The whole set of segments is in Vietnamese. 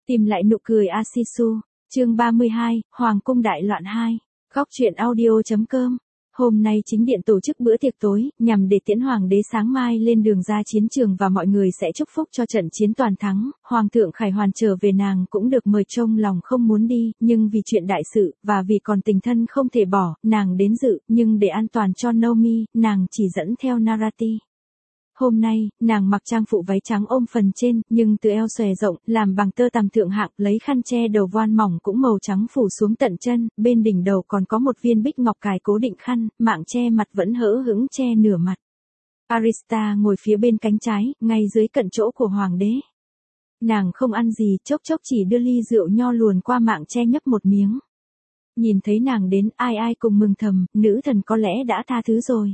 Tìm lại nụ cười Asisu, chương 32, Hoàng cung đại loạn 2. Góc truyện audio.com. Hôm nay chính điện tổ chức bữa tiệc tối, nhằm để tiễn hoàng đế sáng mai lên đường ra chiến trường và mọi người sẽ chúc phúc cho trận chiến toàn thắng. Hoàng thượng Khải Hoàn trở về, nàng cũng được mời, trông lòng không muốn đi, nhưng vì chuyện đại sự, và vì còn tình thân không thể bỏ, nàng đến dự, nhưng để an toàn cho Naomi, nàng chỉ dẫn theo Narati. Hôm nay, nàng mặc trang phụ váy trắng ôm phần trên, nhưng từ eo xòe rộng, làm bằng tơ tằm thượng hạng, lấy khăn che đầu voan mỏng cũng màu trắng phủ xuống tận chân, bên đỉnh đầu còn có một viên bích ngọc cài cố định khăn, mạng che mặt vẫn hở hững che nửa mặt. Arista ngồi phía bên cánh trái, ngay dưới cận chỗ của hoàng đế. Nàng không ăn gì, chốc chốc chỉ đưa ly rượu nho luồn qua mạng che nhấp một miếng. Nhìn thấy nàng đến, ai ai cùng mừng thầm, nữ thần có lẽ đã tha thứ rồi.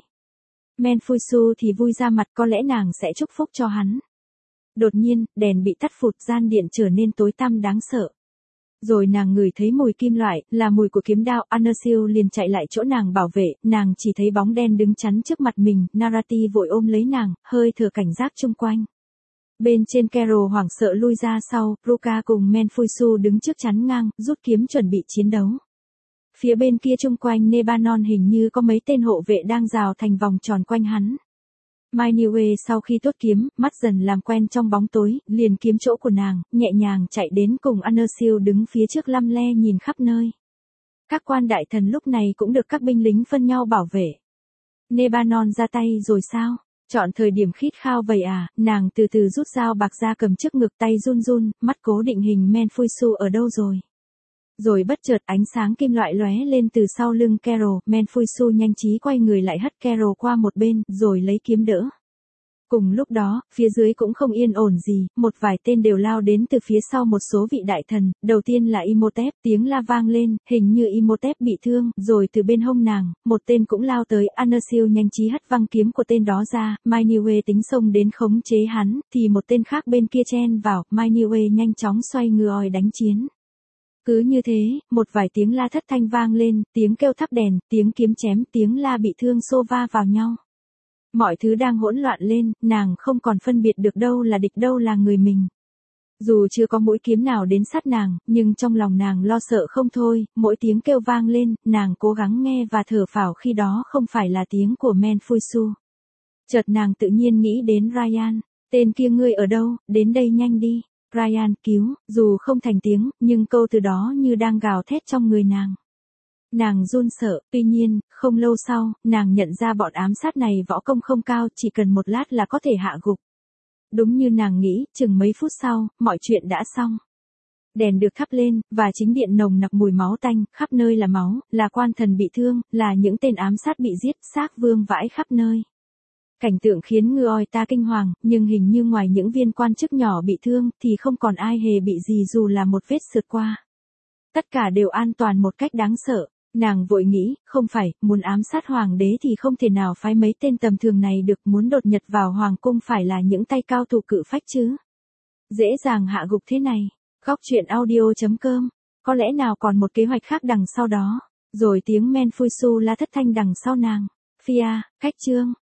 Menfusu thì vui ra mặt, có lẽ nàng sẽ chúc phúc cho hắn. Đột nhiên, đèn bị tắt phụt, gian điện trở nên tối tăm đáng sợ. Rồi nàng ngửi thấy mùi kim loại, là mùi của kiếm đao. Anersil liền chạy lại chỗ nàng bảo vệ, nàng chỉ thấy bóng đen đứng chắn trước mặt mình. Narati vội ôm lấy nàng, hơi thở cảnh giác chung quanh. Bên trên Carol hoảng sợ lui ra sau, Ruka cùng Menfusu đứng trước chắn ngang, rút kiếm chuẩn bị chiến đấu. Phía bên kia chung quanh Nebanon hình như có mấy tên hộ vệ đang rào thành vòng tròn quanh hắn. Myniwe sau khi tốt kiếm, mắt dần làm quen trong bóng tối, liền kiếm chỗ của nàng, nhẹ nhàng chạy đến cùng Anersil đứng phía trước lăm le nhìn khắp nơi. Các quan đại thần lúc này cũng được các binh lính phân nhau bảo vệ. Nebanon ra tay rồi sao? Chọn thời điểm khít khao vậy à? Nàng từ từ rút dao bạc ra cầm trước ngực, tay run run, mắt cố định hình Menfusu ở đâu rồi? Rồi bất chợt ánh sáng kim loại lóe lên từ sau lưng Carol, Menfusu nhanh trí quay người lại hất Carol qua một bên, rồi lấy kiếm đỡ. Cùng lúc đó, phía dưới cũng không yên ổn gì, một vài tên đều lao đến từ phía sau một số vị đại thần, đầu tiên là Imhotep, tiếng la vang lên, hình như Imhotep bị thương, rồi từ bên hông nàng, một tên cũng lao tới, Anersil nhanh trí hất văng kiếm của tên đó ra, Myniwe tính xông đến khống chế hắn, thì một tên khác bên kia chen vào, Myniwe nhanh chóng xoay người đánh chiến. Cứ như thế, một vài tiếng la thất thanh vang lên, tiếng kêu thắp đèn, tiếng kiếm chém, tiếng la bị thương xô va vào nhau. Mọi thứ đang hỗn loạn lên, nàng không còn phân biệt được đâu là địch đâu là người mình. Dù chưa có mũi kiếm nào đến sát nàng, nhưng trong lòng nàng lo sợ không thôi, mỗi tiếng kêu vang lên, nàng cố gắng nghe và thở phào khi đó không phải là tiếng của Menfusu. Chợt nàng tự nhiên nghĩ đến Ryan, tên kia ngươi ở đâu, đến đây nhanh đi. Ryan cứu, dù không thành tiếng, nhưng câu từ đó như đang gào thét trong người nàng. Nàng run sợ, tuy nhiên, không lâu sau, nàng nhận ra bọn ám sát này võ công không cao, chỉ cần một lát là có thể hạ gục. Đúng như nàng nghĩ, chừng mấy phút sau, mọi chuyện đã xong. Đèn được thắp lên, và chính điện nồng nặc mùi máu tanh, khắp nơi là máu, là quan thần bị thương, là những tên ám sát bị giết, xác vương vãi khắp nơi. Cảnh tượng khiến người ta kinh hoàng, nhưng hình như ngoài những viên quan chức nhỏ bị thương, thì không còn ai hề bị gì dù là một vết sượt qua. Tất cả đều an toàn một cách đáng sợ. Nàng vội nghĩ, không phải, muốn ám sát hoàng đế thì không thể nào phái mấy tên tầm thường này được, muốn đột nhập vào hoàng cung phải là những tay cao thủ cự phách chứ. Dễ dàng hạ gục thế này. Góc truyện audio.com. Có lẽ nào còn một kế hoạch khác đằng sau đó. Rồi tiếng Menfusu la thất thanh đằng sau nàng. Fia, cách chương.